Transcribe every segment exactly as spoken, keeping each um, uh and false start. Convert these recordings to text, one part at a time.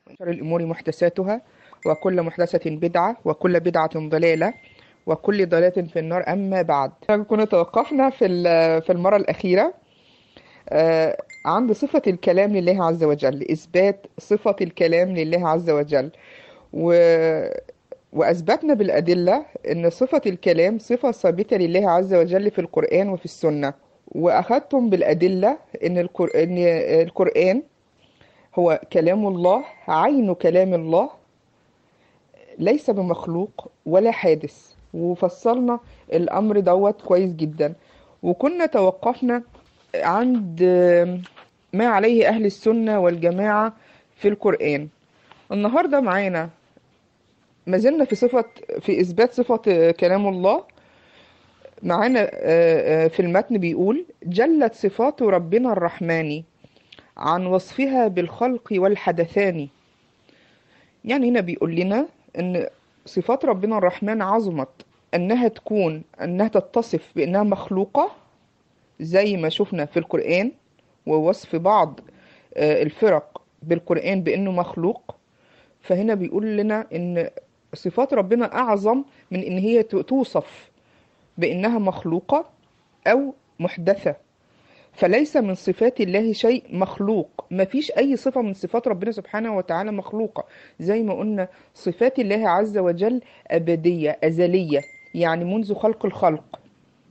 شر الأمور محدثاتها، وكل محدثة بدعة، وكل بدعة ضلالة، وكل ضلالة في النار. أما بعد، كنا توقفنا في ال- في المرة الأخيرة آه، عند صفة الكلام لله عز وجل، إثبات صفة الكلام لله عز وجل. و وأثبتنا بالأدلة أن صفة الكلام صفة ثابتة لله عز وجل في القرآن وفي السنة. وأخذتم بالأدلة أن القر- أن القرآن هو كلام الله، عين كلام الله، ليس بمخلوق ولا حادث. وفصلنا الأمر دوت كويس جدا. وكنا توقفنا عند ما عليه أهل السنة والجماعة في القرآن. النهاردة معانا ما زلنا في صفة في إثبات صفة كلام الله. معانا آه، آه، في المتن بيقول: جلت صفات ربنا الرحمن عن وصفها بالخلق والحدثان. يعني هنا بيقول لنا ان صفات ربنا الرحمن عظمت انها تكون انها تتصف بانها مخلوقة، زي ما شفنا في القرآن، ووصف بعض آه، الفرق بالقرآن بانه مخلوق. فهنا بيقول لنا ان صفات ربنا اعظم من ان هي ت- توصف بانها مخلوقة او محدثة. فليس من صفات الله شيء مخلوق، مفيش أي صفة من صفات ربنا سبحانه وتعالى مخلوقة. زي ما قلنا صفات الله عز وجل أبدية أزلية، يعني منذ خلق الخلق،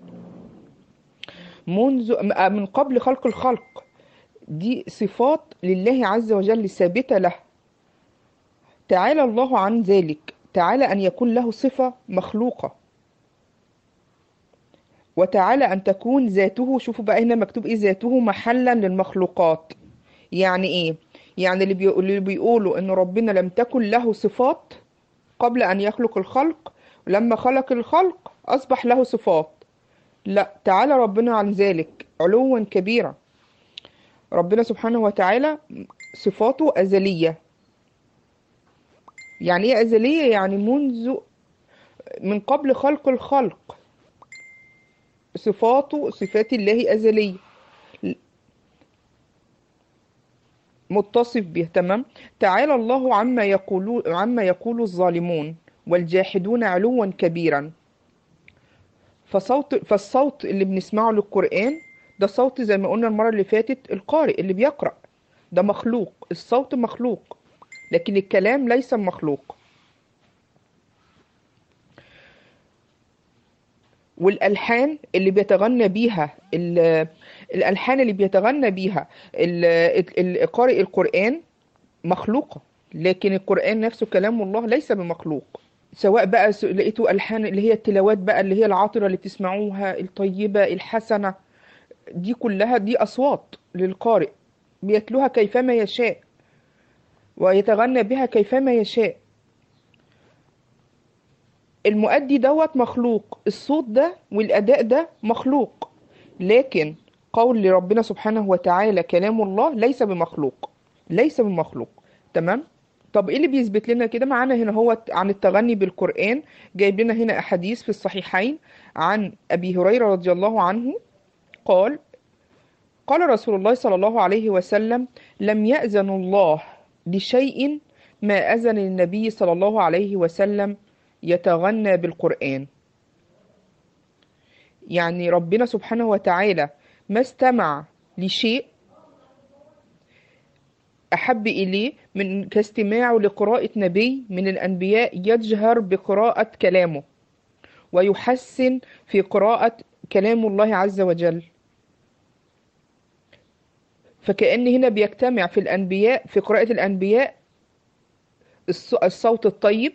منذ م- من قبل خلق الخلق. دي صفات لله عز وجل ثابتة له. تعالى الله عن ذلك، تعالى أن يكون له صفة مخلوقة، وتعالى أن تكون ذاته. شوفوا بقى هنا مكتوب إيه: ذاته محلا للمخلوقات. يعني ايه؟ يعني اللي, بيقول اللي بيقولوا ان ربنا لم تكن له صفات قبل ان يخلق الخلق، ولما خلق الخلق اصبح له صفات. لا، تعالى ربنا عن ذلك علوا كبيرا. ربنا سبحانه وتعالى صفاته ازلية. يعني ايه ازلية؟ يعني منذ من قبل خلق الخلق صفاته صفات الله ازلية، متصف به. تمام. تعالى الله عما يقولون عما يقول الظالمون والجاحدون علوا كبيرا. فصوت فالصوت اللي بنسمعه للقرآن ده صوت، زي ما قلنا المرة اللي فاتت، القارئ اللي بيقرأ ده مخلوق، الصوت مخلوق، لكن الكلام ليس مخلوق. والألحان اللي بيتغنى بيها ال- الألحان اللي بيتغنى بيها ال- ال- قارئ القرآن مخلوقة، لكن القرآن نفسه كلام الله ليس بمخلوق. سواء بقى س- لقيتوا ألحان اللي هي التلاوات بقى، اللي هي العاطرة اللي بتسمعوها الطيبة الحسنة، دي كلها دي أصوات للقارئ بيتلوها كيفما يشاء ويتغنى بها كيفما يشاء. المؤدي دوت مخلوق، الصوت ده والأداء ده مخلوق، لكن قول ربنا سبحانه وتعالى كلام الله ليس بمخلوق، ليس بمخلوق. تمام. طب ايه اللي بيثبت لنا كده؟ معانا هنا هو عن التغني بالقرآن، جايب لنا هنا أحاديث في الصحيحين عن أبي هريرة رضي الله عنه قال: قال رسول الله صلى الله عليه وسلم: لم يأذن الله لشيء ما أذن النبي صلى الله عليه وسلم يتغنى بالقرآن. يعني ربنا سبحانه وتعالى ما استمع لشيء أحب إليه من كاستماعه لقراءة نبي من الأنبياء يجهر بقراءة كلامه ويحسن في قراءة كلام الله عز وجل. فكأن هنا بيجتمع في الأنبياء، في قراءة الأنبياء، الص- الصوت الطيب.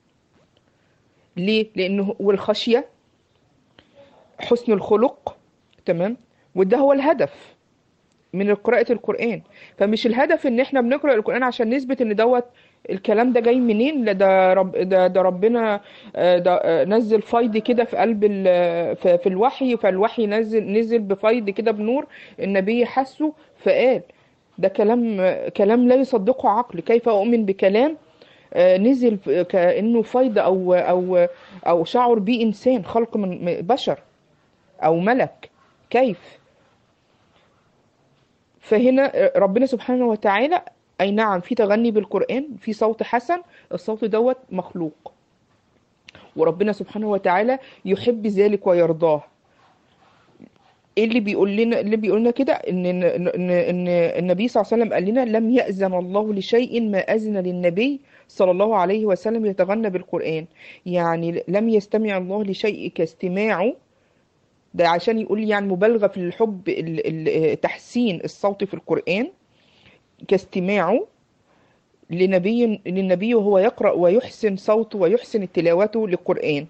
ليه؟ لأنه والخشية، حسن الخلق. تمام. وده هو الهدف من قراءة القرآن. فمش الهدف ان احنا بنقرأ القرآن عشان نثبت ان دوت الكلام ده جاي منين. لا، ده رب ده, ده ربنا آه، ده آه، نزل فيض كده في قلب ال- في في الوحي، فالوحي نزل نزل بفيض كده بنور، النبي حسه فقال. ده كلام كلام لا يصدقه عقل. كيف أؤمن بكلام آه، نزل في- كأنه فيض أو أو أو شعر به إنسان خلق من من بشر أو ملك؟ كيف؟ فهنا ربنا سبحانه وتعالى أي نعم في تغني بالقرآن، في صوت حسن، الصوت دوت مخلوق، وربنا سبحانه وتعالى يحب ذلك ويرضاه. ايه اللي بيقول لنا اللي بيقول لنا كده؟ ان ان ان إن النبي صلى الله عليه وسلم قال لنا: لم يأذن الله لشيء ما أذن للنبي صلى الله عليه وسلم يتغنى بالقرآن. يعني لم يستمع الله لشيء كاستماعه، ده عشان يقول يعني مبالغة في الحب، ال- ال- تحسين الصوت في القرآن كاستماعه لنبي للنبي وهو يقرأ ويحسن صوته ويحسن تلاوته للقرآن.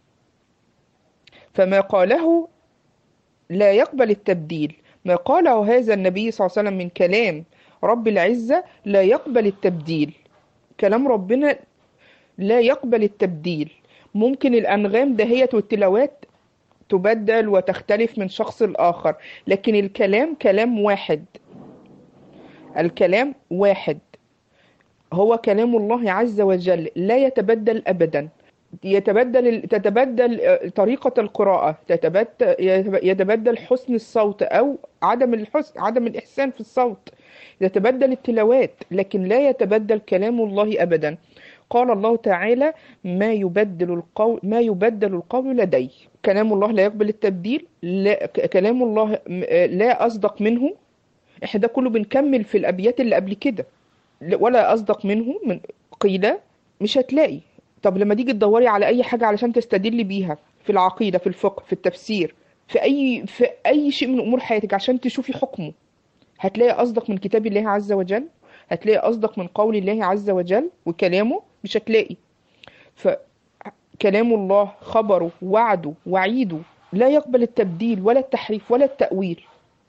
فما قاله لا يقبل التبديل. ما قاله هذا النبي صلى الله عليه وسلم من كلام رب العزة لا يقبل التبديل. كلام ربنا لا يقبل التبديل. ممكن الأنغام دهيت والتلاوات تبدل وتختلف من شخص لآخر، لكن الكلام كلام واحد. الكلام واحد، هو كلام الله عز وجل، لا يتبدل أبدا. يتبدل تتبدل طريقة القراءة، تتبدل يتبدل حسن الصوت أو عدم الحسن، عدم الإحسان في الصوت، يتبدل التلاوات، لكن لا يتبدل كلام الله أبدا. قال الله تعالى: ما يبدل القول ما يبدل القول لدي. كلام الله لا يقبل التبديل. لا ك- كلام الله م- لا أصدق منه. احنا ده كله بنكمل في الأبيات اللي قبل كده. لا- ولا أصدق منه من قيل. مش هتلاقي. طب لما تيجي تدوري على أي حاجة علشان تستدلي بيها في العقيدة، في الفقه، في التفسير، في أي في أي شيء من أمور حياتك عشان تشوفي حكمه، هتلاقي أصدق من كتاب الله عز وجل؟ هتلاقي أصدق من قول الله عز وجل وكلامه؟ مش هتلاقي. فكلام الله خبره وعده وعيده لا يقبل التبديل ولا التحريف ولا التأويل.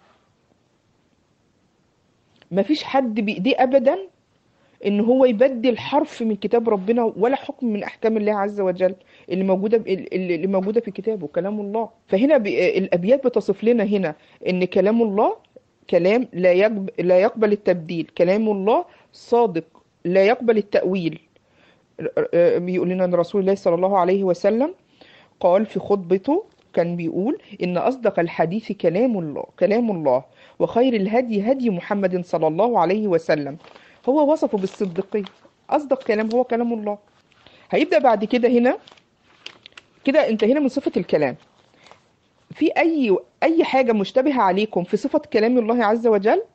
مفيش حد بإيديه أبدا ان هو يبدل حرف من كتاب ربنا ولا حكم من احكام الله عز وجل اللي موجوده اللي اللي موجوده في كتابه كلام الله. فهنا ب- الابيات بتصف لنا هنا ان كلام الله كلام لا يقبل لا يقبل التبديل، كلام الله صادق لا يقبل التأويل. بيقول لنا ان رسول الله صلى الله عليه وسلم قال في خطبته، كان بيقول إن أصدق الحديث كلام الله كلام الله وخير الهدي هدي محمد صلى الله عليه وسلم. هو وصفه بالصديقية. أصدق كلام هو كلام الله. هيبدأ بعد كده هنا كده انتهينا من صفة الكلام. في أي أي حاجة مشتبهة عليكم في صفة كلام الله عز وجل،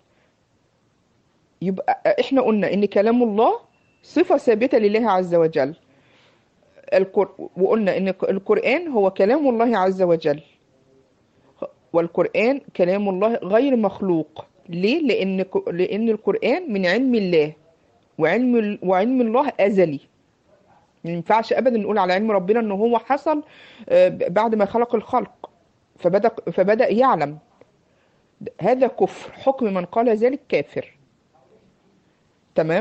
يبقى إحنا قلنا إن كلام الله صفة ثابتة لله عز وجل. القر... وقلنا إن القرآن هو كلام الله عز وجل، والقرآن كلام الله غير مخلوق. ليه؟ لأن لأن القرآن من علم الله، وعلم ال- وعلم الله أزلي. ما ينفعش أبدا نقول على علم ربنا إن هو حصل آه، بعد ما خلق الخلق فبدأ فبدأ يعلم. هذا كفر. حكم من قال ذلك كافر. تمام.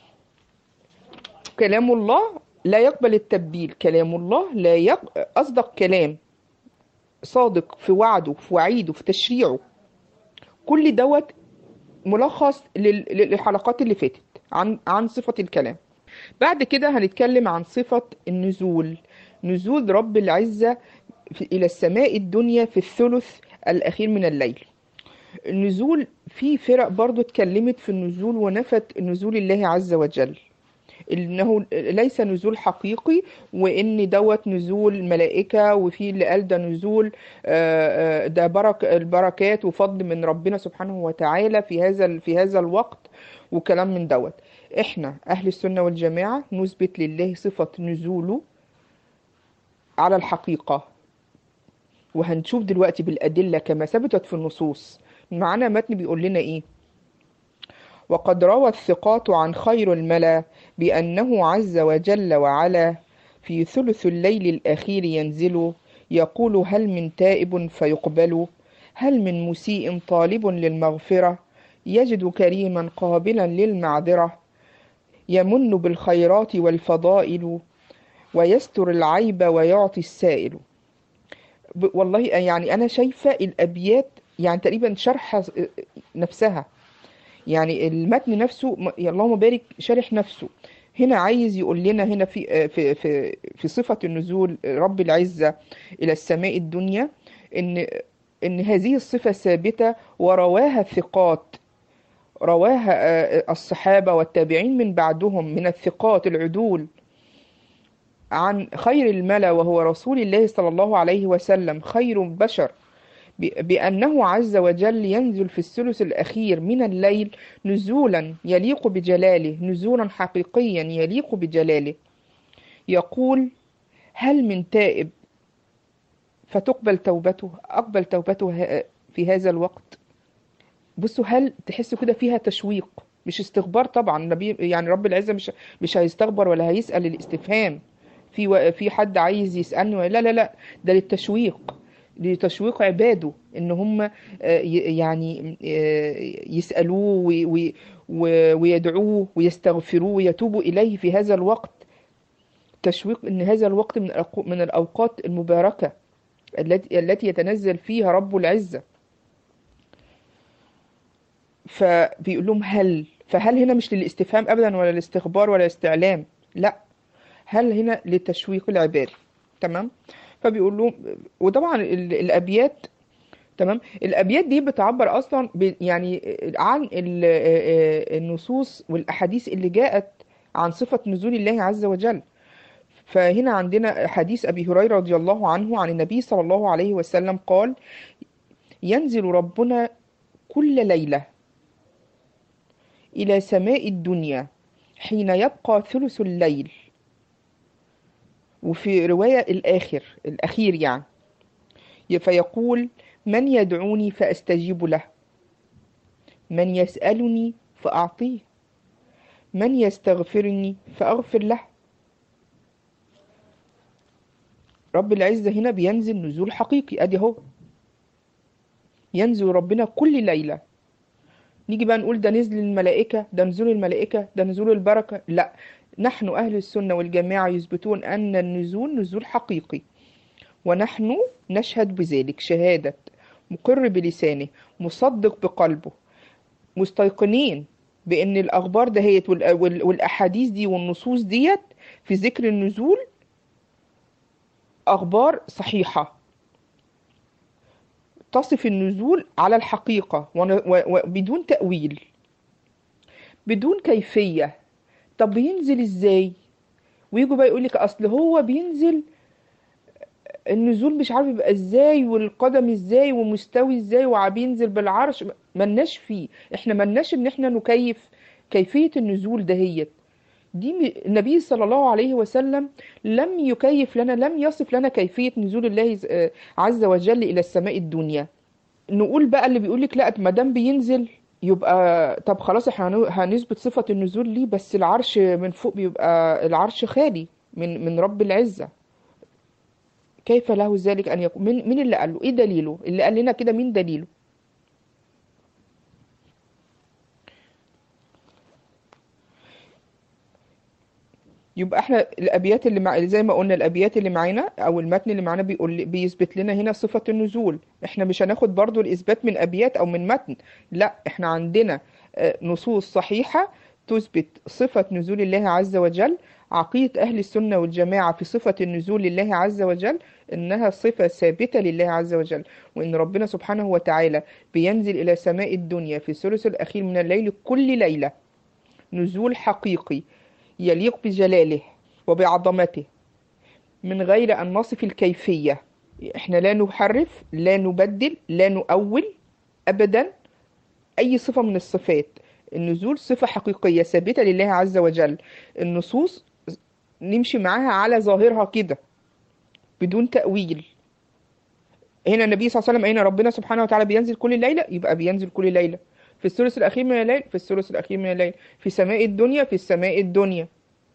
كلام الله لا يقبل التبديل. كلام الله لا يق... أصدق كلام، صادق في وعده، في وعيده، في تشريعه. كل دوت ملخص لل- للحلقات اللي فاتت عن عن صفة الكلام. بعد كده هنتكلم عن صفة النزول. نزول رب العزة في- إلى السماء الدنيا في الثلث الأخير من الليل. النزول في فرق برضو اتكلمت في النزول ونفت نزول الله عز وجل، إنه ليس نزول حقيقي، وإن دوت نزول ملائكة، وفي اللي قال ده نزول آه، آه، ده برك البركات وفضل من ربنا سبحانه وتعالى في هذا في هذا الوقت وكلام من دوت. احنا أهل السنة والجماعة نثبت لله صفة نزوله على الحقيقة، وهنشوف دلوقتي بالأدلة كما ثبتت في النصوص. معانا متن بيقول لنا إيه: وقد روى الثقات عن خير الملا بأنه عز وجل وعلا في ثلث الليل الأخير ينزل يقول: هل من تائب فيقبل؟ هل من مسيء طالب للمغفرة؟ يجد كريما قابلا للمعذرة. يمن بالخيرات والفضائل ويستر العيب ويعطي السائل. ب- والله يعني أنا شايفة الأبيات يعني تقريبا شرح نفسها، يعني المتن نفسه م- يا اللهم بارك شارح نفسه. هنا عايز يقول لنا هنا في في في في صفة النزول رب العزة إلى السماء الدنيا إن إن هذه الصفة ثابتة ورواها الثقات. رواها الصحابة والتابعين من بعدهم من الثقات العدول عن خير الملا وهو رسول الله صلى الله عليه وسلم خير البشر، بأنه عز وجل ينزل في الثلث الأخير من الليل نزولا يليق بجلاله، نزولا حقيقيا يليق بجلاله. يقول: هل من تائب فتقبل توبته، أقبل توبته في هذا الوقت. بصوا، هل تحسوا كده فيها تشويق، مش استخبار طبعا. النبي يعني رب العزة مش مش هيستخبر ولا هيسأل الاستفهام في و... في حد عايز يسألني ولا لا لا لا، ده للتشويق، لتشويق عباده ان هم آه، ي- يعني آه، يسألوه وي- وي- و- ويدعوه ويستغفروه ويتوبوا إليه في هذا الوقت. تشويق ان هذا الوقت من الأوق- من الأوقات المباركة التي التي يتنزل فيها رب العزة. فبيقول لهم هل، فهل هنا مش للاستفهام ابدا ولا الاستخبار ولا الاستعلام، لا، هل هنا لتشويق العباد. تمام. فبيقول لهم، وطبعا ال- الابيات، تمام، الابيات دي بتعبر اصلا ب- يعني عن ال- النصوص والاحاديث اللي جاءت عن صفة نزول الله عز وجل. فهنا عندنا حديث ابي هريرة رضي الله عنه عن النبي صلى الله عليه وسلم قال: ينزل ربنا كل ليلة إلى سماء الدنيا حين يبقى ثلث الليل، وفي رواية الآخر الأخير يعني، فيقول: من يدعوني فأستجيب له، من يسألني فأعطيه، من يستغفرني فأغفر له. رب العزة هنا بينزل نزول حقيقي، أدي هو ينزل ربنا كل ليلة. نيجي بقى نقول ده نزل الملائكة، ده نزول الملائكة، ده نزول البركة، لا، نحن أهل السنة والجماعة يثبتون أن النزول نزول حقيقي، ونحن نشهد بذلك شهادة مقر بلسانه مصدق بقلبه، مستيقنين بأن الأخبار دهيت وال- وال- والأحاديث دي والنصوص ديت في ذكر النزول أخبار صحيحة تصف النزول على الحقيقة ون- و- وبدون تأويل، بدون كيفية. طب بينزل ازاي؟ ويجوا بقى يقولك أصل هو بينزل النزول مش عارف يبقى ازاي، والقدم ازاي، ومستوي ازاي، وبينزل بالعرش. ملناش فيه، احنا ملناش ان احنا نكيف كيفية النزول دهيت. دي م- النبي صلى الله عليه وسلم لم يكيف لنا، لم يصف لنا كيفية نزول الله ز- آه، عز وجل إلى السماء الدنيا. نقول بقى اللي بيقولك لا ما دام بينزل يبقى طب خلاص احنا هن- هنثبت صفة النزول ليه، بس العرش من فوق بيبقى العرش خالي من من رب العزة. كيف له ذلك أن يكون؟ مين مين اللي قال له؟ إيه دليله؟ اللي قال لنا كده مين دليله؟ يبقى احنا الأبيات اللي مع... زي ما قلنا الأبيات اللي معانا أو المتن اللي معانا بيقول بيثبت لنا هنا صفة النزول. احنا مش هناخد برضو الإثبات من أبيات أو من متن، لا، احنا عندنا آه، نصوص صحيحة تثبت صفة نزول الله عز وجل. عقيدة أهل السنة والجماعة في صفة النزول لله عز وجل إنها صفة ثابتة لله عز وجل، وإن ربنا سبحانه وتعالى بينزل إلى سماء الدنيا في الثلث الأخير من الليل كل ليلة نزول حقيقي يليق بجلاله وبعظمته من غير أن نصف الكيفية. احنا لا نحرف، لا نبدل، لا نؤول أبدا أي صفة من الصفات. النزول صفة حقيقية ثابتة لله عز وجل، النصوص نمشي معاها على ظاهرها كده بدون تأويل. هنا النبي صلى الله عليه وسلم، هنا ربنا سبحانه وتعالى بينزل كل ليلة، يبقى بينزل كل ليلة في الثلث الأخير من الليل، في الثلث الأخير من الليل، في سماء الدنيا، في السماء الدنيا.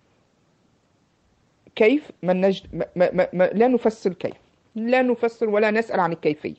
كيف؟ ما نج... ما... ما... ما... ما... لا نفسر كيف، لا نفسر ولا نسأل عن الكيفية.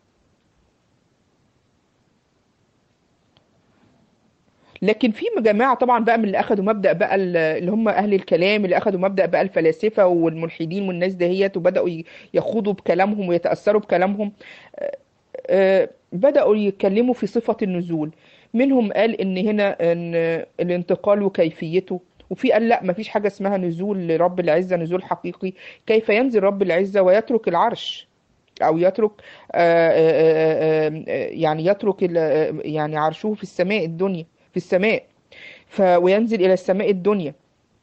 لكن في جماعة طبعا بقى من اللي أخدوا مبدأ بقى ال- اللي هم أهل الكلام، اللي أخدوا مبدأ بقى الفلاسفة والملحدين والناس دهيت، وبدأوا ي- يخوضوا بكلامهم ويتأثروا بكلامهم. آه، بدأوا يتكلموا في صفة النزول. منهم قال إن هنا إن الانتقال وكيفيته، وفي قال لا مفيش حاجة اسمها نزول لرب العزة، نزول حقيقي. كيف ينزل رب العزة ويترك العرش، أو يترك آه، آه، آه، آه، يعني يترك ال- آه، يعني عرشه في السماء الدنيا؟ في السماء. ف وينزل إلى السماء الدنيا.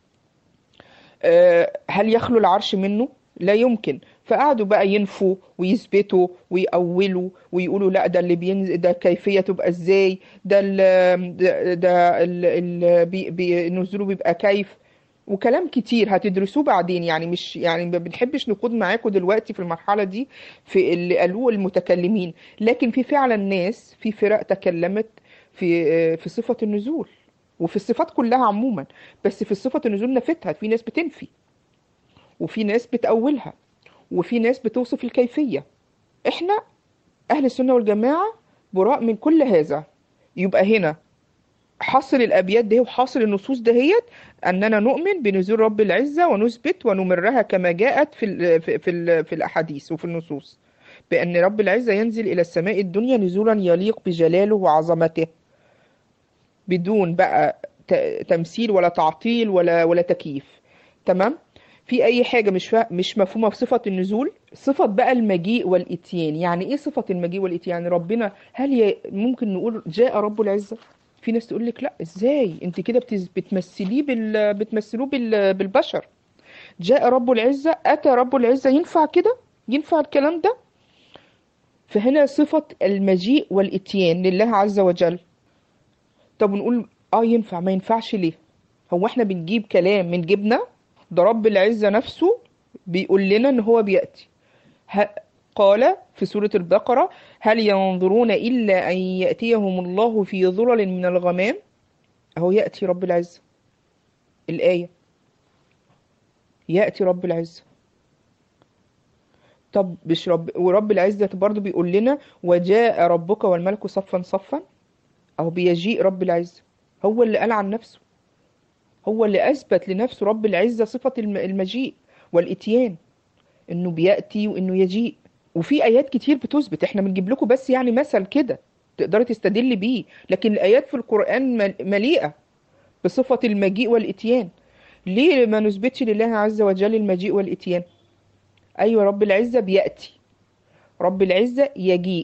آه، هل يخلو العرش منه؟ لا يمكن. فقعدوا بقى ينفوا ويثبتوا ويأولوا ويقولوا لا، ده اللي بينزل ده كيفية تبقى ازاي، ده ال ده, ده ال ال بي بي نزوله بيبقى كيف، وكلام كتير هتدرسوه بعدين. يعني مش يعني ما بنحبش نخوض معاكم دلوقتي في المرحلة دي في اللي قالوه المتكلمين، لكن في فعلا ناس في فرق تكلمت في في صفة النزول وفي الصفات كلها عموما. بس في الصفة النزول نفتها، في ناس بتنفي وفي ناس بتأولها وفي ناس بتوصف الكيفية. احنا أهل السنة والجماعة براء من كل هذا. يبقى هنا حاصل الأبيات ده وحاصل النصوص دهيت أننا نؤمن بنزول رب العزة ونثبت ونمرها كما جاءت في ال في في, ال في الأحاديث وفي النصوص، بأن رب العزة ينزل إلى السماء الدنيا نزولا يليق بجلاله وعظمته، بدون بقى ت- تمثيل ولا تعطيل ولا ولا تكييف. تمام. في اي حاجه مش فا... مش مفهومه في صفه النزول. صفه بقى المجيء والاتيان، يعني ايه صفه المجيء والاتيان؟ يعني ربنا هل ي... ممكن نقول جاء رب العزه؟ في ناس تقول لك لا، ازاي انت كده بتز... بتمثليه بال... بتمثلوه بال... بالبشر. جاء رب العزه، اتى رب العزه، ينفع كده؟ ينفع الكلام ده؟ فهنا صفه المجيء والاتيان لله عز وجل. طب نقول اه ينفع، ما ينفعش ليه؟ هو احنا بنجيب كلام من جبنا؟ ده رب العزة نفسه بيقول لنا ان هو بيأتي. ه... قال في سورة البقرة: هل ينظرون إلا أن يأتيهم الله في ظلل من الغمام. أهو يأتي رب العزة، الآية، يأتي رب العزة. طب مش رب ورب العزة برضه بيقول لنا: وجاء ربك والملك صفا صفا. أهو بيجيء رب العزة، هو اللي قال عن نفسه، هو اللي أثبت لنفسه رب العزة صفة الم- المجيء والإتيان، إنه بيأتي وإنه يجيء. وفي آيات كتير بتثبت، إحنا بنجيب لكم بس يعني مثل كده تقدري تستدل بيه، لكن الآيات في القرآن مل- مليئة بصفة المجيء والإتيان. ليه ما نثبتش لله عز وجل المجيء والإتيان؟ أيوة، رب العزة بيأتي، رب العزة يجيء.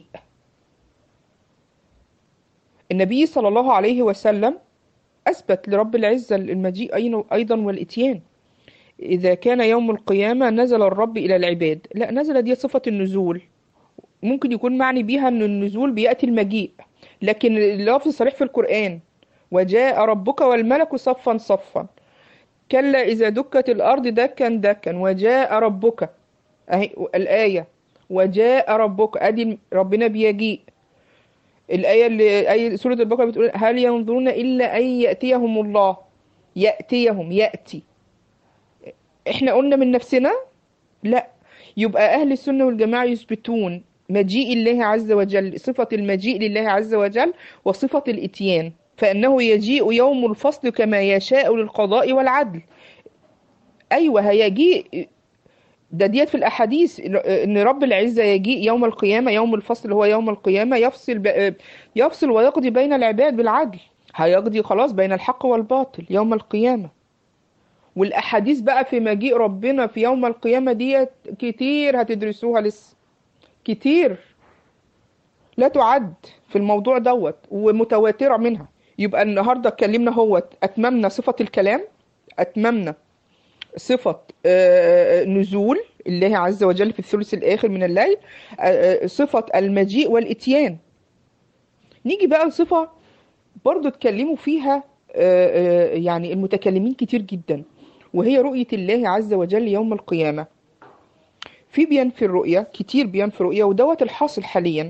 النبي صلى الله عليه وسلم أثبت لرب العزة المجيء أين- أيضا والإتيان. إذا كان يوم القيامة نزل الرب إلى العباد، لا، نزل دي صفة النزول، ممكن يكون معني بيها أن النزول بيأتي المجيء، لكن اللفظ صريح في القرآن: وجاء ربك والملك صفا صفا، كلا إذا دكت الأرض دكا دكا وجاء ربك. أهي الآية، وجاء ربك، أدي ربنا بيجيء. الآية اللي أي سورة البقرة بتقول: هل ينظرون إلا أن يأتيهم الله، يأتيهم، يأتي. إحنا قلنا من نفسنا؟ لا. يبقى أهل السنة والجماعة يثبتون مجيء الله عز وجل، صفة المجيء لله عز وجل وصفة الإتيان، فإنه يجيء يوم الفصل كما يشاء للقضاء والعدل. أيوة هيجيء، ده ديت في الأحاديث إن رب العزة يجيء يوم القيامة، يوم الفصل هو يوم القيامة، يفصل ب... يفصل ويقضي بين العباد بالعدل، هيقضي خلاص بين الحق والباطل يوم القيامة. والأحاديث بقى في مجيء ربنا في يوم القيامة ديت كتير هتدرسوها لسه، كتير لا تعد في الموضوع دوت، ومتواترة منها. يبقى النهاردة اتكلمنا هو أتممنا صفة الكلام، أتممنا صفة آه، نزول الله عز وجل في الثلث الآخر من الليل، آه، آه، صفة المجيء والإتيان. نيجي بقى لصفة برضو اتكلموا فيها آه، آه، يعني المتكلمين كتير جدا، وهي رؤية الله عز وجل يوم القيامة. في بينفي الرؤية كتير، بينفي الرؤية، ودوت الحاصل حاليا.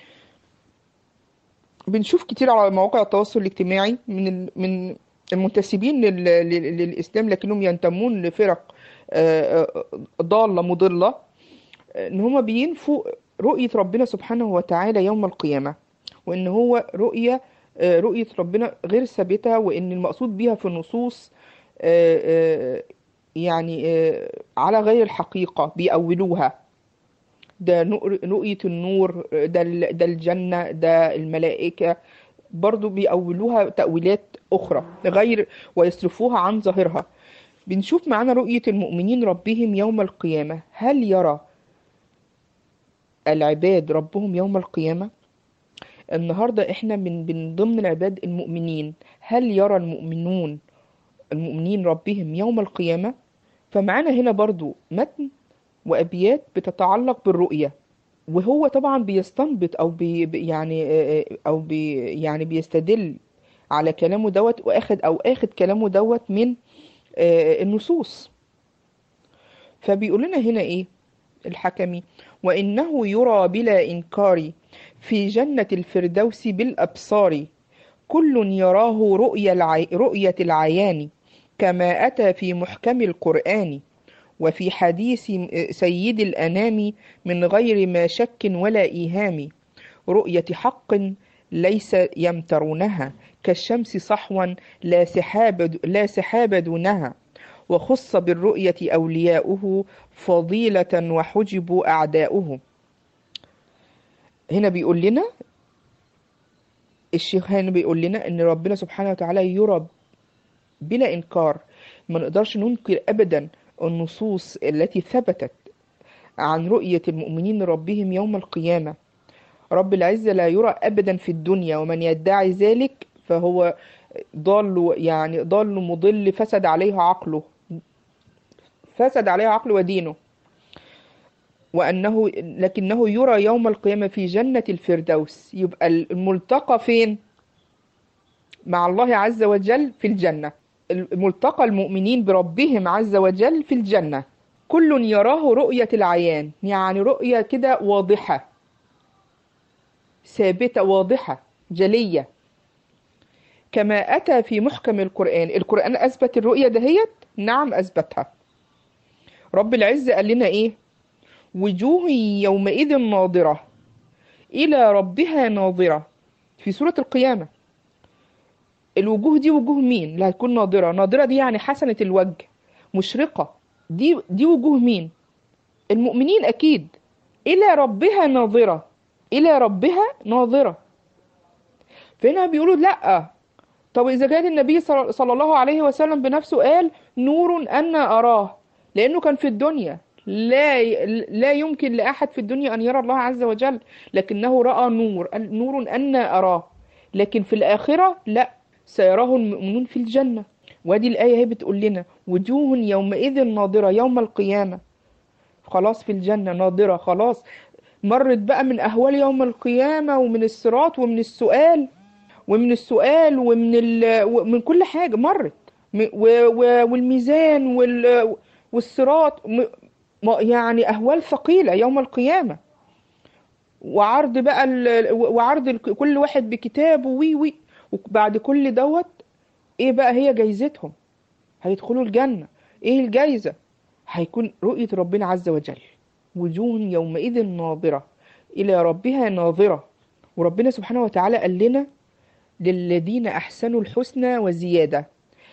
بنشوف كتير على مواقع التواصل الاجتماعي من ال... من المنتسبين لل... لل... للإسلام لكنهم ينتمون لفرق آه، آه، ضالة مضلة، آه، إن هما بينفوا رؤية ربنا سبحانه وتعالى يوم القيامة، وإن هو رؤية آه، رؤية ربنا غير ثابتة، وإن المقصود بها في النصوص آه، آه، يعني آه، على غير الحقيقة، بيأولوها. ده نور- رؤية النور، ده ال- ده الجنة، ده الملائكة، برضو بيأولوها تأويلات أخرى غير ويصرفوها عن ظاهرها. بنشوف معانا رؤية المؤمنين ربهم يوم القيامة. هل يرى العباد ربهم يوم القيامة؟ النهاردة احنا من من ضمن العباد المؤمنين، هل يرى المؤمنون المؤمنين ربهم يوم القيامة؟ فمعانا هنا برضو متن وأبيات بتتعلق بالرؤية، وهو طبعا بيستنبط أو بي بي- يعني آه، آه، أو بي يعني بيستدل على كلامه دوت، واخد أو اخد كلامه دوت من آه، النصوص. فبيقول لنا هنا ايه الحكمي: وإنه يرى بلا إنكار في جنة الفردوس بالأبصار، كل يراه رؤيا العي... رؤية العيان، كما أتى في محكم القرآن، وفي حديث سيد الأنام، من غير ما شك ولا إيهام، رؤية حق ليس يمترونها، كالشمس صحوا لا سحاب لا سحاب دونها، وخص بالرؤية أولياؤه فضيلة وحجبوا أعداؤه. هنا بيقول لنا الشيخ، هنا بيقول لنا إن ربنا سبحانه وتعالى يرى بلا إنكار. ما نقدرش ننكر أبدا النصوص التي ثبتت عن رؤية المؤمنين لربهم يوم القيامة. رب العزة لا يرى أبدا في الدنيا، ومن يدعي ذلك فهو ضال، يعني ضال مضل، فسد عليه عقله، فسد عليه عقله ودينه. وأنه لكنه يرى يوم القيامة في جنة الفردوس. يبقى الملتقى فين؟ مع الله عز وجل في الجنة. ملتقى المؤمنين بربهم عز وجل في الجنة. كل يراه رؤية العيان، يعني رؤية كده واضحة ثابتة واضحة جلية، كما أتى في محكم القرآن. القرآن أثبت الرؤية دهيت؟ نعم أثبتها. رب العزة قال لنا إيه؟ وجوه يومئذ ناظرة إلى ربها ناظرة، في سورة القيامة. الوجوه دي وجوه مين اللي هتكون ناظرة؟ ناظرة دي يعني حسنة الوجه، مشرقة. دي دي وجوه مين؟ المؤمنين أكيد. إلى ربها ناظرة، إلى ربها ناظرة. فهنا بيقولوا لأ. طب إذا كان النبي صل- صلى الله عليه وسلم بنفسه قال نور أنا أراه، لأنه كان في الدنيا لا ي- لا يمكن لأحد في الدنيا أن يرى الله عز وجل، لكنه رأى نور، قال نور أنا أراه. لكن في الآخرة لا، سيراه المؤمنون في الجنة. وادي الآية هي بتقول لنا وجوه يومئذ ناظرة يوم القيامة، خلاص في الجنة ناظرة، خلاص مرت بقى من أهوال يوم القيامة، ومن الصراط، ومن السؤال، ومن السؤال ومن ال... ومن كل حاجة مرت، م- و... و... والميزان وال... والصراط، م... م- يعني أهوال ثقيلة يوم القيامة. وعرض بقى ال... وعرض ال... كل واحد بكتابه وي وي. وبعد كل دوت ايه بقى هي جايزتهم؟ هيدخلوا الجنة. ايه الجايزة؟ هيكون رؤية ربنا عز وجل. وجوه يومئذ ناظرة إلى ربها ناظرة. وربنا سبحانه وتعالى قال لنا للذين أحسنوا الحسنى وزيادة.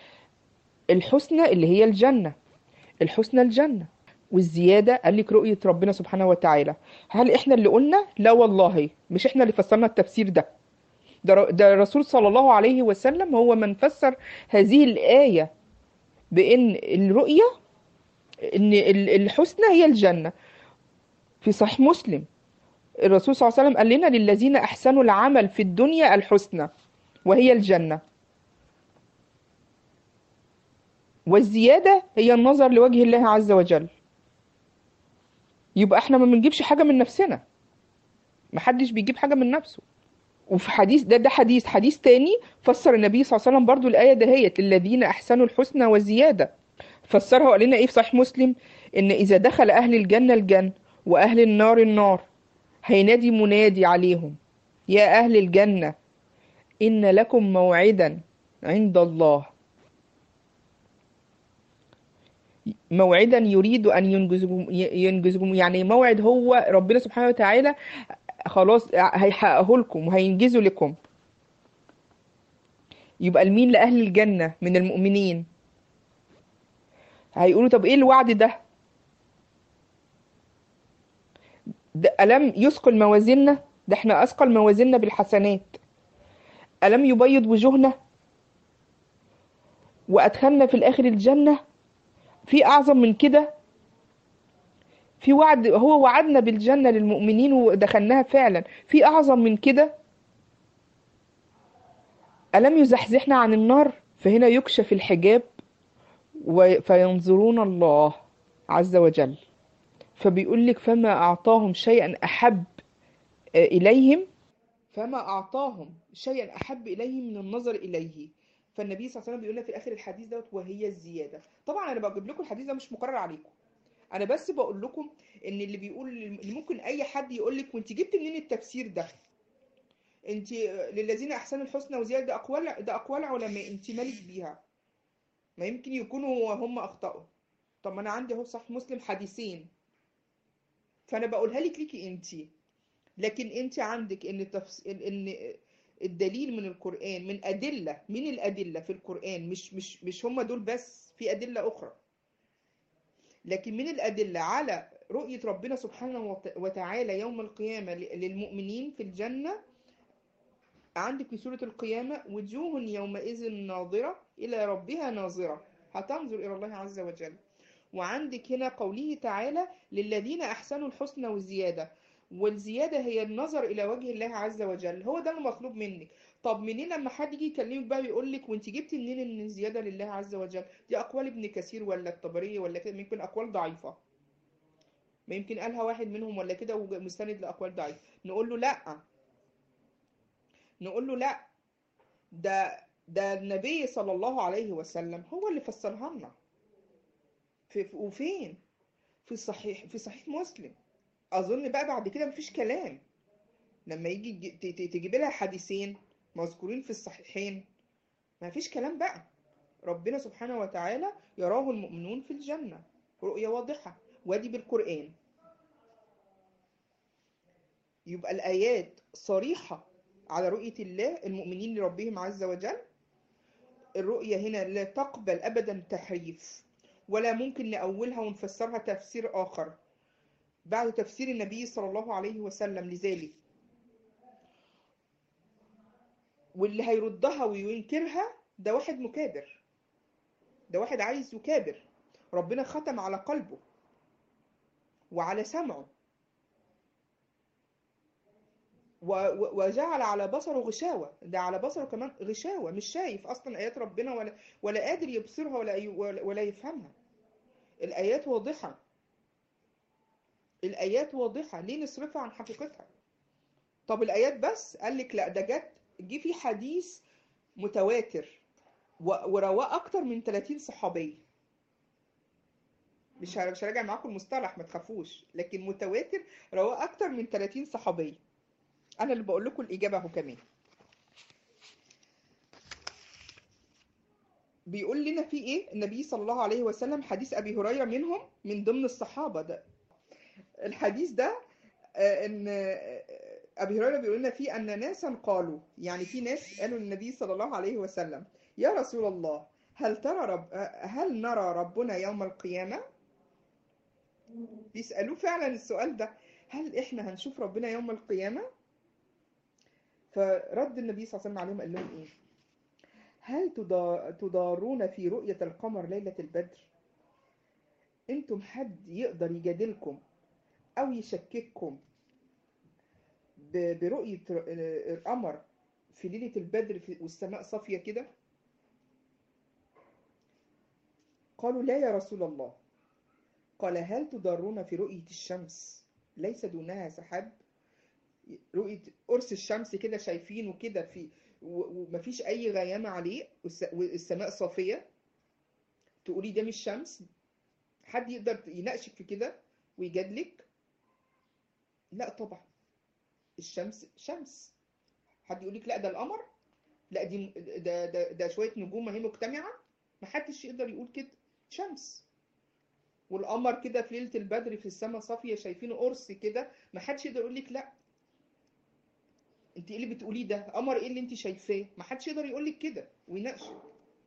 الحسنى اللي هي الجنة، الحسنى الجنة، والزيادة قال لك رؤية ربنا سبحانه وتعالى. هل احنا اللي قلنا؟ لا والله، مش احنا اللي فسرنا التفسير ده. ده ر- ده الرسول صلى الله عليه وسلم هو من فسر هذه الآية بأن الرؤية، ان ال- الحسنى هي الجنة. في صحيح مسلم الرسول صلى الله عليه وسلم قال لنا للذين أحسنوا العمل في الدنيا الحسنى وهي الجنة، والزيادة هي النظر لوجه الله عز وجل. يبقى احنا ما بنجيبش حاجة من نفسنا، محدش بيجيب حاجة من نفسه. وفي حديث ده ده حديث حديث تاني فسر النبي صلى الله عليه وسلم برضو الآية دهيت للذين أحسنوا الحسنى وزيادة. فسرها وقال لنا ايه في صحيح مسلم؟ ان إذا دخل أهل الجنة الجنة وأهل النار النار، هينادي منادي عليهم: يا أهل الجنة إن لكم موعدا عند الله، موعدا يريد أن ينجزكم ينجزكم يعني موعد هو ربنا سبحانه وتعالى خلاص هيحققه لكم وهينجزه لكم. يبقى لمين؟ لأهل الجنة من المؤمنين. هيقولوا طب ايه الوعد ده؟ ده ألم يثقل موازيننا؟ ده احنا أثقل موازيننا بالحسنات. ألم يبيض وجوهنا وأدخلنا في الآخر الجنة؟ في أعظم من كده؟ في وعد هو وعدنا بالجنة للمؤمنين ودخلناها فعلا، في أعظم من كده؟ ألم يزحزحنا عن النار، فهنا يكشف الحجاب و- فينظرون الله عز وجل. فبيقول لك فما أعطاهم شيئا أحب آه، إليهم، فما أعطاهم شيئا أحب إليهم من النظر إليه. فالنبي صلى الله عليه وسلم بيقول لنا في آخر الحديث دوت وهي الزيادة. طبعا أنا بجيب لكم الحديث ده مش مقرر عليكم، أنا بس بقول لكم إن اللي بيقول، اللي ممكن أي حد يقول لك وأنت جبت منين التفسير ده؟ أنت للذين أحسنوا الحسنى وزيادة، ده أقوال، ده أقوال علماء، أنت مالك بيها؟ ما يمكن يكونوا هم أخطأوا. طب ما أنا عندي أهو صحيح مسلم حديثين، فأنا بقولها لك ليكي أنت. لكن انت عندك ان التفس... ان الدليل من القرآن، من أدلة، من الأدلة في القرآن، مش مش مش هم دول بس، في أدلة أخرى، لكن من الأدلة على رؤية ربنا سبحانه وت- وتعالى يوم القيامة ل- للمؤمنين في الجنة. عندك في سورة القيامة وجوه يومئذ ناظرة إلى ربها ناظرة، هتنظر إلى الله عز وجل. وعندك هنا قوله تعالى للذين أحسنوا الحسنى والزيادة، والزيادة هي النظر إلى وجه الله عز وجل، هو ده المطلوب منك. طب منين لما حد يجي يكلمك بقى ويقول لك وانت جبتي منين ان الزيادة لله عز وجل؟ دي أقوال ابن كثير ولا الطبري ولا كده، ممكن أقوال ضعيفة، ما يمكن قالها واحد منهم ولا كده ومستند لأقوال ضعيفة. نقول له لا، نقول له لا، ده ده النبي صلى الله عليه وسلم هو اللي فسرها لنا. في في- وفين؟ في صحيح، في صحيح مسلم. اظن بقى بعد كده مفيش كلام، لما يجي تج- ت- ت- تجيب لها حديثين مذكورين في الصحيحين، مفيش كلام بقى. ربنا سبحانه وتعالى يراه المؤمنون في الجنة، رؤية واضحة، وادي بالقرآن. يبقى الآيات صريحة على رؤية الله المؤمنين لربهم عز وجل. الرؤية هنا لا تقبل أبدا تحريف، ولا ممكن نأولها ونفسرها تفسير آخر بعد تفسير النبي صلى الله عليه وسلم لذلك. واللي هيردها وينكرها ده واحد مكابر، ده واحد عايز يكابر. ربنا ختم على قلبه وعلى سمعه و- و- وجعل على بصره غشاوة، ده على بصره كمان غشاوة، مش شايف أصلا آيات ربنا ولا ولا قادر يبصرها ولا ي- ولا ولا يفهمها. الآيات واضحة، الآيات واضحة، ليه نصرفها عن حقيقتها؟ طب الآيات بس، قال لك لا، ده جت جه في حديث متواتر و- ورواه أكتر من ثلاثين صحابي. مش ه- مش هراجع معاكم المصطلح ما تخافوش، لكن متواتر رواه أكتر من ثلاثين صحابي. أنا اللي بقول لكم الإجابة أهو كمان. بيقول لنا في ايه النبي صلى الله عليه وسلم، حديث ابي هريره منهم، من ضمن الصحابه ده الحديث ده. آه، ان آه، ابي هريره بيقول لنا فيه ان ناسا قالوا، يعني في ناس قالوا للنبي صلى الله عليه وسلم يا رسول الله هل ترى رب آه، هل نرى ربنا يوم القيامه؟ بيسالوه فعلا السؤال ده، هل احنا هنشوف ربنا يوم القيامه؟ فرد النبي صلى الله عليه وسلم عليهم قال لهم ايه؟ هل تدا- تضارون في رؤيه القمر ليله البدر؟ انتم حد يقدر يجادلكم أو يشكككم ب- برؤية ر- القمر في ليلة البدر في- والسماء صافية كده؟ قالوا لا يا رسول الله. قال هل تضرون في رؤية الشمس ليس دونها سحاب؟ رؤية قرص الشمس كده شايفينه كده في و- ومفيش أي غيامة عليه والس- والسماء صافية، تقولي ده مش شمس؟ حد يقدر يناقشك في كده ويجادلك؟ لا طبعا، الشمس شمس. حد يقول لك لا ده القمر، لا دي ده ده ده شويه نجوم اهي مجتمعه، محدش يقدر يقول كده. شمس والقمر كده في ليله البدر في السماء صافيه شايفينه قرص كده، محدش يقدر يقول لك لا، انت ايه اللي بتقوليه ده؟ قمر ايه اللي انت شايفاه؟ محدش يقدر يقول لك كده ويناقشك.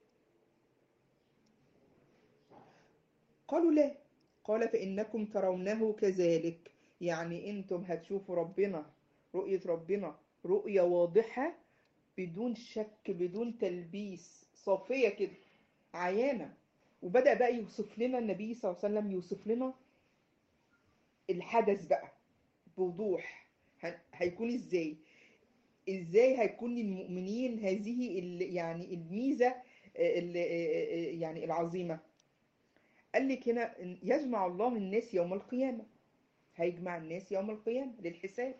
قالوا لا. قال فانكم ترونه كذلك، يعني انتم هتشوفوا ربنا، رؤيه ربنا رؤيه واضحه بدون شك بدون تلبيس، صافيه كده، عيانه. وبدأ بقى يوصف لنا النبي صلى الله عليه وسلم، يوصف لنا الحدث بقى بوضوح، ه- هيكون ازاي. ازاي هيكون للمؤمنين هذه ال- يعني الميزة ال- يعني العظيمة؟ قال لك هنا يجمع الله الناس يوم القيامة، هيجمع الناس يوم القيامة للحساب،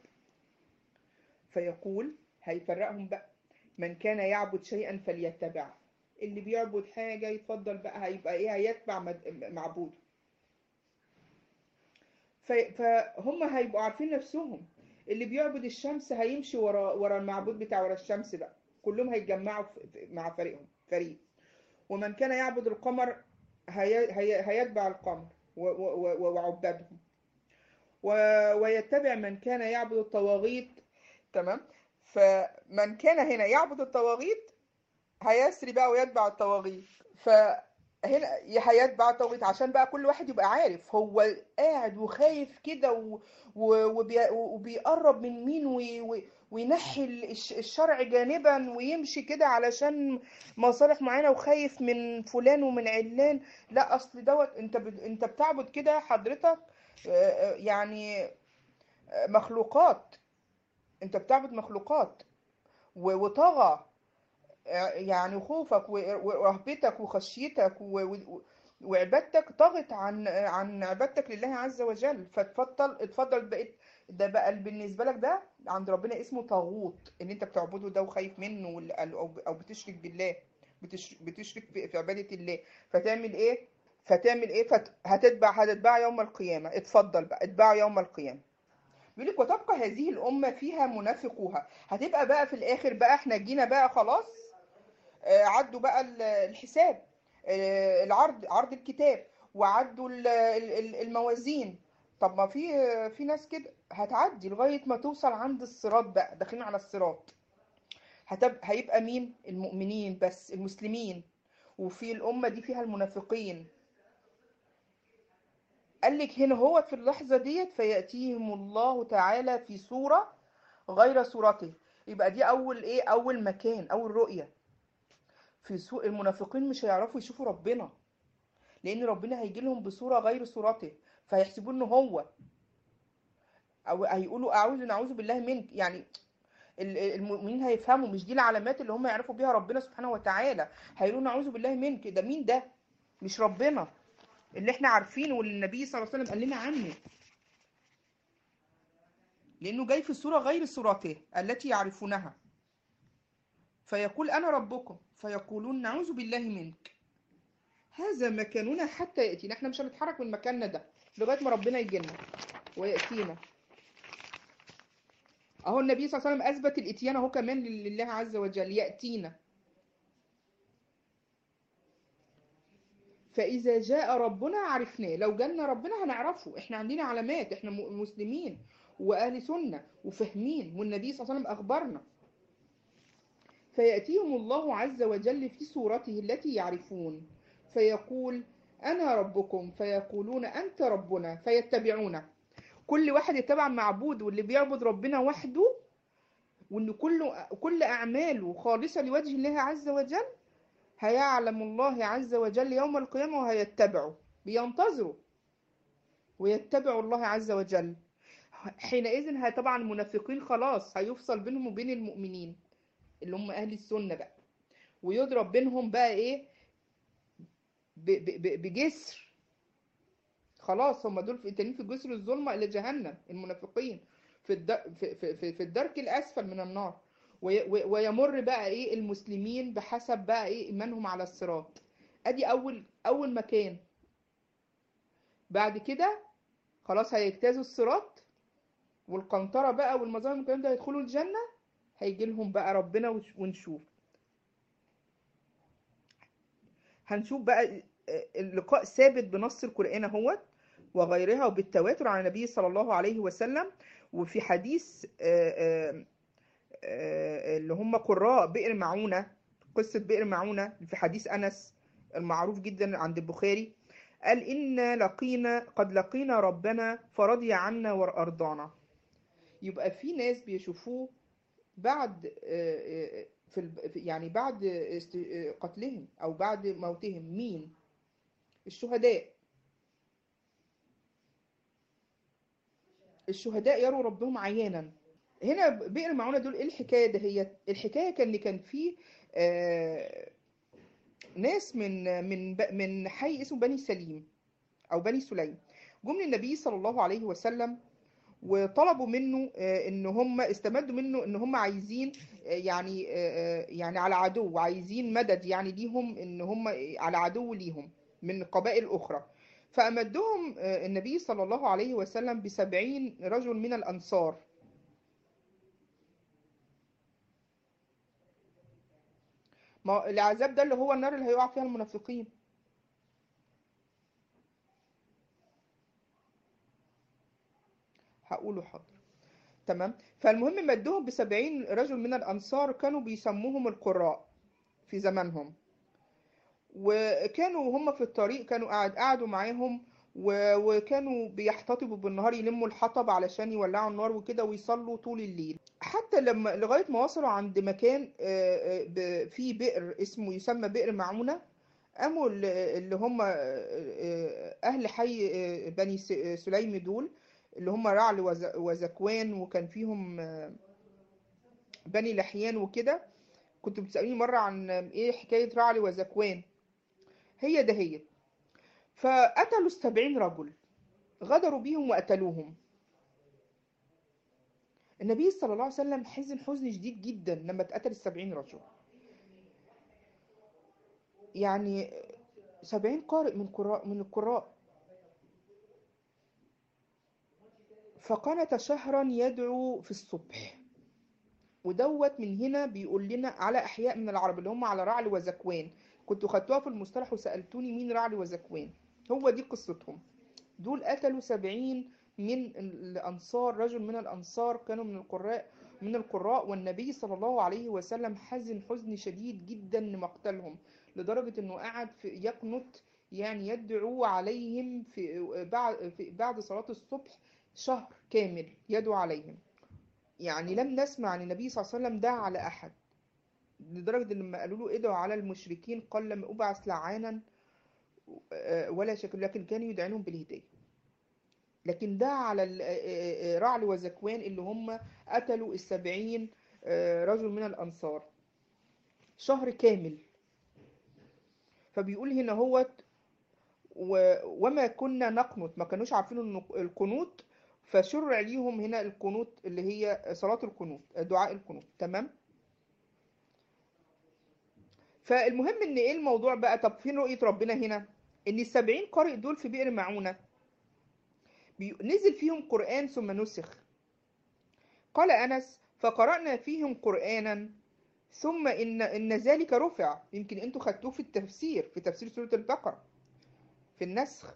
فيقول هيفرقهم بقى، من كان يعبد شيئا فليتبع، اللي بيعبد حاجة يتفضل بقى، هيبقى ايه، هيتبع مد- معبوده. ف- فهم هيبقوا عارفين نفسهم، اللي بيعبد الشمس هيمشي ورا ورا المعبود بتاع ورا الشمس بقى، كلهم هيتجمعوا في- في- مع فريقهم فريق. ومن كان يعبد القمر هي هي هيتبع القمر و- و- و- وعبادهم، و- ويتبع من كان يعبد الطواغيت. تمام. فمن كان هنا يعبد الطواغيت هيسري بقى ويتبع الطواغيت. فهنا هيتبع الطواغيت عشان بقى كل واحد يبقى عارف هو قاعد وخايف كده و... و... وبي... وبيقرب من مين وي... وي- وينحي الش- الشرع جانبا ويمشي كده علشان مصالح معينة، وخايف من فلان ومن علان. لا، اصل دوت انت ب... انت بتعبد كده حضرتك، آه، آه، يعني آه، مخلوقات، انت بتعبد مخلوقات و- وطغى، يعني خوفك و- ورهبتك وخشيتك و- و- وعبادتك طغت عن عن عبادتك لله عز وجل. فتفضل اتفضل بقيت، ده بقى بالنسبه لك ده عند ربنا اسمه طاغوت، ان انت بتعبده ده وخايف منه، وال- او أو بتشرك بالله، بتش- بتشرك في في عباده الله. فتعمل ايه؟ فتعمل ايه فت... هتتبع هتتبع يوم القيامه. اتفضل بقى اتبع يوم القيامه. بيقول لك وتبقى هذه الامه فيها منافقوها. هتبقى بقى في الاخر بقى، احنا جينا بقى خلاص، آه، عدوا بقى ال- الحساب، آه، العرض، عرض الكتاب، وعدوا ال- ال- ال- الموازين. طب ما في في ناس كده هتعدي لغاية ما توصل عند الصراط بقى، داخلين على الصراط. هتب... هيبقى مين؟ المؤمنين بس، المسلمين. وفي الأمة دي فيها المنافقين. قال لك هنا هو في اللحظة ديت فيأتيهم الله تعالى في صورة غير صورته. يبقى دي أول إيه، أول مكان، أول رؤية. في سوء المنافقين مش هيعرفوا يشوفوا ربنا، لان ربنا هيجي لهم بصوره غير صورته، فهيحسبوا انه هو، او هيقولوا اعوذ نعوذ بالله منك يعني. ال- المؤمنين هيفهموا مش دي العلامات اللي هم يعرفوا بيها ربنا سبحانه وتعالى. هيقولوا نعوذ بالله منك، ده مين ده؟ مش ربنا اللي احنا عارفينه واللي النبي صلى الله عليه وسلم قال لنا عنه، لانه جاي في صوره غير صورته التي يعرفونها. فيقول انا ربكم، فيقولون نعوذ بالله منك، هذا مكاننا حتى ياتينا. احنا مش هنتحرك من مكاننا ده لغايه ما ربنا يجي لنا وياتينا. اهو النبي صلى الله عليه وسلم اثبت الاتيان اهو كمان لله عز وجل، ياتينا. فاذا جاء ربنا عرفناه، لو جالنا ربنا هنعرفه، احنا عندنا علامات، احنا م- مسلمين واهل سنه وفاهمين، والنبي صلى الله عليه وسلم اخبرنا. فياتيهم الله عز وجل في صورته التي يعرفون، فيقول انا ربكم، فيقولون انت ربنا، فيتبعونه. كل واحد يتبع معبود، واللي بيعبد ربنا وحده، وان كل كل اعماله خالصه لوجه الله عز وجل، هيعلم الله عز وجل يوم القيامة وهيتبعه، بينتظروا ويتبعوا الله عز وجل. حينئذ ه- طبعا المنافقين خلاص هيفصل بينهم وبين المؤمنين اللي هم أهل السنة بقى، ويضرب بينهم بقى إيه، ب- ب- ب- بجسر. خلاص هم دول في تانيين في جسر الظلمة إلى جهنم، المنافقين في الدر في, في, في, في الدرك الأسفل من النار. وي- وي- ويمر بقى إيه المسلمين بحسب بقى إيه إيمانهم على الصراط. أدي أول أول مكان. بعد كده خلاص هيجتازوا الصراط والقنطرة بقى والمظالم والكلام ده، هيدخلوا الجنة، هيجي لهم بقى ربنا وش- ونشوف. هنشوف بقى اللقاء ثابت بنص القرآن اهوت وغيرها وبالتواتر عن النبي صلى الله عليه وسلم. وفي حديث آه، آه، آه، اللي هم قراء بئر معونة، قصة بئر معونة في حديث أنس المعروف جدا عند البخاري، قال إن لقينا قد لقينا ربنا فرضي عنا وأرضانا. يبقى في ناس بيشوفوه بعد آه، آه، في الب- في- يعني بعد است- آه، قتلهم او بعد موتهم. مين؟ الشهداء. الشهداء يروا ربهم عيانا. هنا بئر معونة دول ايه الحكاية ده؟ هي الحكاية كان ان كان في آه، ناس من من ب- من حي اسمه بني سليم او بني سليم، جم للنبي صلى الله عليه وسلم وطلبوا منه آه، ان هم استمدوا منه ان هم عايزين آه، يعني آه، آه، يعني على عدو، عايزين مدد يعني ليهم، ان هم على عدو ليهم من قبائل اخرى. فأمدهم آه، النبي صلى الله عليه وسلم بسبعين رجل من الأنصار. ما العذاب ده اللي هو النار اللي هيقع فيها المنافقين. هقوله حاضر. تمام. فالمهم مدهم بسبعين رجل من الأنصار كانوا بيسموهم القراء في زمانهم. وكانوا هم في الطريق كانوا قاعد قعدوا معاهم و- وكانوا بيحتطبوا بالنهار، يلموا الحطب علشان يولعوا النار وكده ويصلوا طول الليل، حتى لما لغاية ما وصلوا عند مكان آه، آه، ب- فيه بئر اسمه يسمى بئر معونة. قاموا ال- اللي هم آه، آه، أهل حي آه، بني س- آه، سليم دول، اللي هم رعل وز- وزكوان، وكان فيهم آه، بني لحيان وكده. كنت بتسألوني مرة عن ايه حكاية رعل وزكوان، هي ده هي. فقتلوا السبعين رجل، غدروا بيهم وقتلوهم. النبي صلى الله عليه وسلم حزن حزن شديد جدا لما اتقتل السبعين رجل. يعني سبعين قارئ من قراء من القراء. فقنت شهرا يدعو في الصبح. ودوت من هنا بيقول لنا على أحياء من العرب اللي هم على رعل وزكوان. كنتوا خدتوها في المصطلح وسألتوني مين رعل وزكوان. هو دي قصتهم. دول قتلوا سبعين من الأنصار، رجل من الأنصار كانوا من القراء من القراء والنبي صلى الله عليه وسلم حزن حزن شديد جدا لمقتلهم، لدرجة إنه قعد في يقنط، يعني يدعو عليهم في بعد في بعد صلاة الصبح شهر كامل يدعو عليهم. يعني لم نسمع عن النبي صلى الله عليه وسلم دعا على أحد، لدرجة إن لما قالوا له ادعوا على المشركين قال لم أبعث لعانا آه، ولا شكر، لكن كان يدعونهم بالهداية. لكن ده على ال- آه، آه، رعل وزكوان اللي هم قتلوا السبعين آه، رجل من الأنصار شهر كامل. فبيقول هنا هوت و- وما كنا نقنط، ما كانوش عارفين ان القنوت، فشرع ليهم هنا القنوت اللي هي صلاة القنوت، دعاء القنوت. تمام. فالمهم ان ايه الموضوع بقى؟ طب فين رؤية ربنا هنا؟ ان السبعين قارئ دول في بئر معونة بي- نزل فيهم قرآن ثم نسخ. قال أنس فقرأنا فيهم قرآنا ثم إن إن ذلك رفع. يمكن أنتوا خدتوه في التفسير، في تفسير سورة البقرة في النسخ.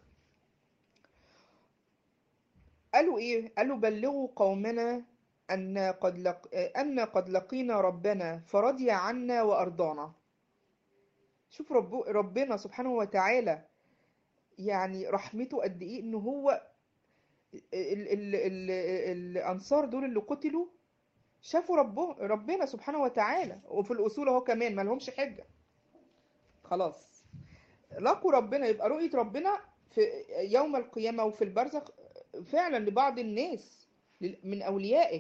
قالوا إيه؟ قالوا بلغوا قومنا أن قد لق... أن قد لقينا ربنا فرضي عنا وأرضانا. شوف رب... ربنا سبحانه وتعالى يعني رحمته قد إيه، إن هو ال... ال... ال... الأنصار دول اللي قتلوا شافوا ربه ربنا سبحانه وتعالى، وفي الأصول هو كمان ما لهمش حجة. خلاص لقوا ربنا. يبقى رؤية ربنا في يوم القيامة وفي البرزخ فعلا لبعض الناس من أوليائه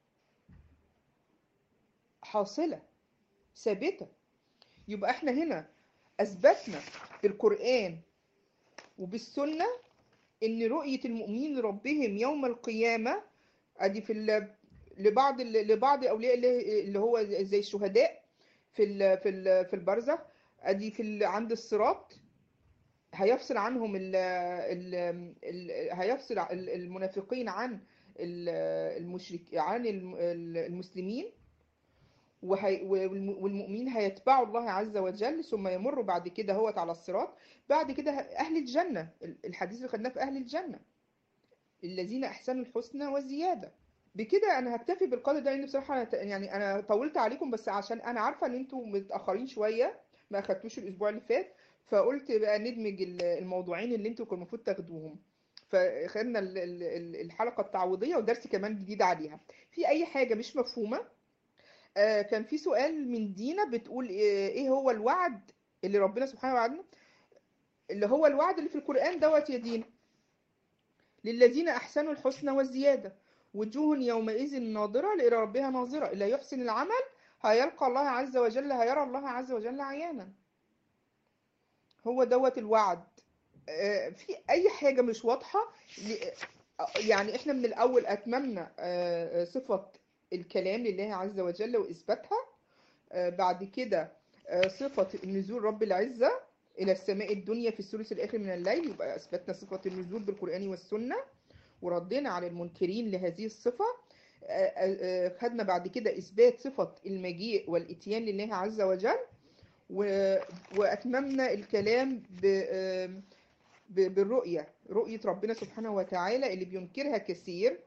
حاصلة ثابتة. يبقى احنا هنا أثبتنا بالقرآن وبالسنة إن رؤية المؤمنين لربهم يوم القيامة أدي في ال... لبعض لبعض أولياء الله اللي هو زي الشهداء في ال... في ال... في البرزخ. أدي في ال... عند الصراط هيفصل عنهم ال ال ال هيفصل ال- المنافقين عن ال- المشرك عن الم- المسلمين، وهي والم- والمؤمنين هيتبعوا الله عز وجل، ثم يمروا بعد كده هوت على الصراط. بعد كده أهل الجنة، الحديث اللي خدناه في أهل الجنة الذين أحسنوا الحسنى وزيادة. بكده أنا هكتفي بالقدر ده، لأن بصراحة أنا ت- يعني أنا طولت عليكم، بس عشان أنا عارفة إن أنتوا متأخرين شوية ما أخدتوش الأسبوع اللي فات، فقلت بقى ندمج ال- الموضوعين اللي أنتوا كنتوا المفروض تاخدوهم. فخدنا ال- ال- ال- الحلقة التعويضية ودرس كمان جديد عليها. في أي حاجة مش مفهومة؟ آه، كان في سؤال من دينا بتقول إيه إيه هو الوعد اللي ربنا سبحانه وتعالى، اللي هو الوعد اللي في القرآن دوت يا دينا، للذين أحسنوا الحسنى والزيادة. وجوه يومئذ ناظرة إلى ربها ناظرة، اللي يحسن العمل هيلقى الله عز وجل، هيرى الله عز وجل عيانا. هو دوت الوعد. آه، في أي حاجة مش واضحة، ل- يعني احنا من الأول أتممنا آه، صفة الكلام لله عز وجل وإثباتها. آه، بعد كده آه، صفة نزول رب العزة إلى السماء الدنيا في الثلث الآخر من الليل، يبقى أثبتنا صفة النزول بالقرآن والسنة وردينا على المنكرين لهذه الصفة. آه، آه، آه، خدنا بعد كده إثبات صفة المجيء والإتيان لله عز وجل. و- وأتممنا الكلام ب آم، ب- بالرؤية، رؤية ربنا سبحانه وتعالى اللي بينكرها كثير،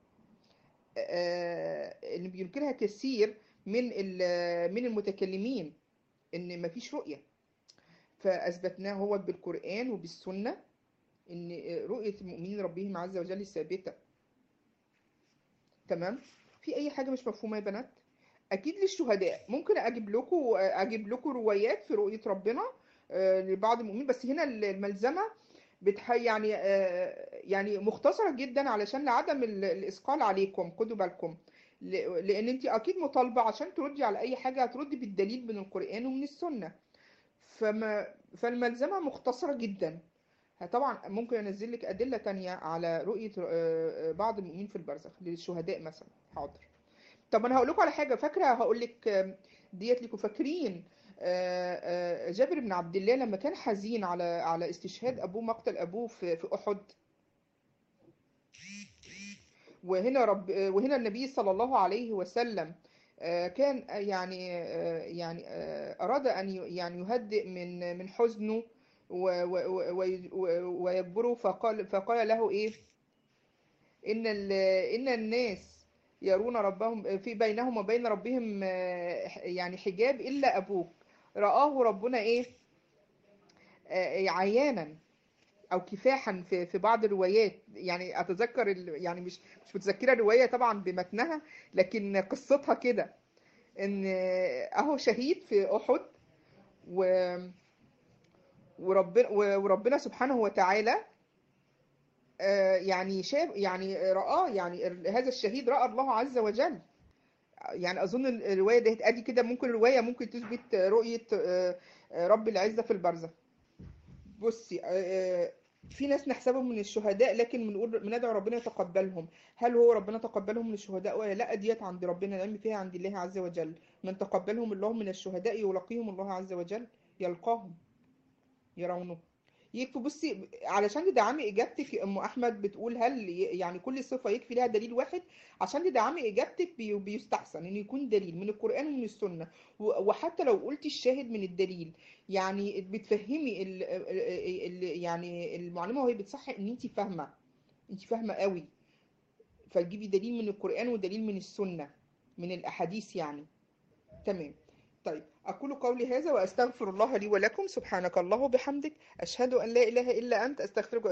آه، اللي بينكرها كثير من ال- من المتكلمين، ان مفيش رؤية. فاثبتناه هو بالقرآن وبالسنة ان رؤية المؤمنين ربهم عز وجل ثابتة. تمام. في اي حاجة مش مفهومة يا بنات؟ اكيد للشهداء ممكن اجيب لكم اجيب لكم روايات في رؤية ربنا آه، لبعض المؤمنين، بس هنا الملزمة بتح يعني آه، يعني مختصرة جدا علشان لعدم ال- الإثقال عليكم. خدوا بالكم، ل- لأن أنت أكيد مطالبة عشان تردي على أي حاجة هتردي بالدليل من القرآن ومن السنة. فما فالملزمة مختصرة جدا. طبعا ممكن أنزل لك أدلة تانية على رؤية آه، آه، بعض المؤمنين في البرزخ للشهداء مثلا. حاضر. طب انا هقول لكم على حاجه فاكره، هقول لك آم، ديت لكم فاكرين آه، آه، جابر بن عبد الله لما كان حزين على على استشهاد ابوه، مقتل ابوه في في احد. وهنا رب آه، وهنا النبي صلى الله عليه وسلم آه، كان آه، يعني آه، يعني آه، اراد ان ي- يعني يهدئ من من حزنه و- و- و- وي- و- ويجبره، فقال فقال له ايه؟ إن ال- إن الناس يرون ربهم في بينهم وبين ربهم آه، يعني حجاب إلا أبوك رآه ربنا إيه؟ آه، عيانا أو كفاحا في في بعض الروايات. يعني أتذكر ال- يعني مش مش متذكرة الرواية طبعا بمتنها، لكن قصتها كده إن آه، أهو شهيد في أحد، و وربنا وربنا سبحانه وتعالى آه، يعني شاف، يعني رآه، يعني هذا الشهيد رأى الله عز وجل. يعني اظن الروايه دي ادي كده، ممكن الروايه ممكن تثبت رؤيه آه، آه، رب العزه في البرزخ. بصي آه، في ناس نحسبهم من الشهداء لكن بنقول بندعو ربنا يتقبلهم. هل هو ربنا تقبلهم من الشهداء ولا لا؟ ديت عند ربنا، العلم فيها عند الله عز وجل. من تقبلهم الله من الشهداء يلاقيهم الله عز وجل، يلقاهم يرونه. يكفي. بصي علشان تدعمي اجابتك يا ام احمد بتقول هل ي- يعني كل صفه يكفي لها دليل واحد؟ عشان تدعمي اجابتك بي- بيستحسن ان يكون دليل من القران ومن السنه. و- وحتى لو قلتي الشاهد من الدليل، يعني بتفهمي ال ال يعني المعلومه وهي بتصحح ان انت فاهمه، انت فاهمه قوي. فتجيبي دليل من القران ودليل من السنه، من الاحاديث يعني. تمام. طيب أقول قولي هذا وأستغفر الله لي ولكم. سبحانك الله وبحمدك، أشهد أن لا إله إلا أنت، أستغفرك.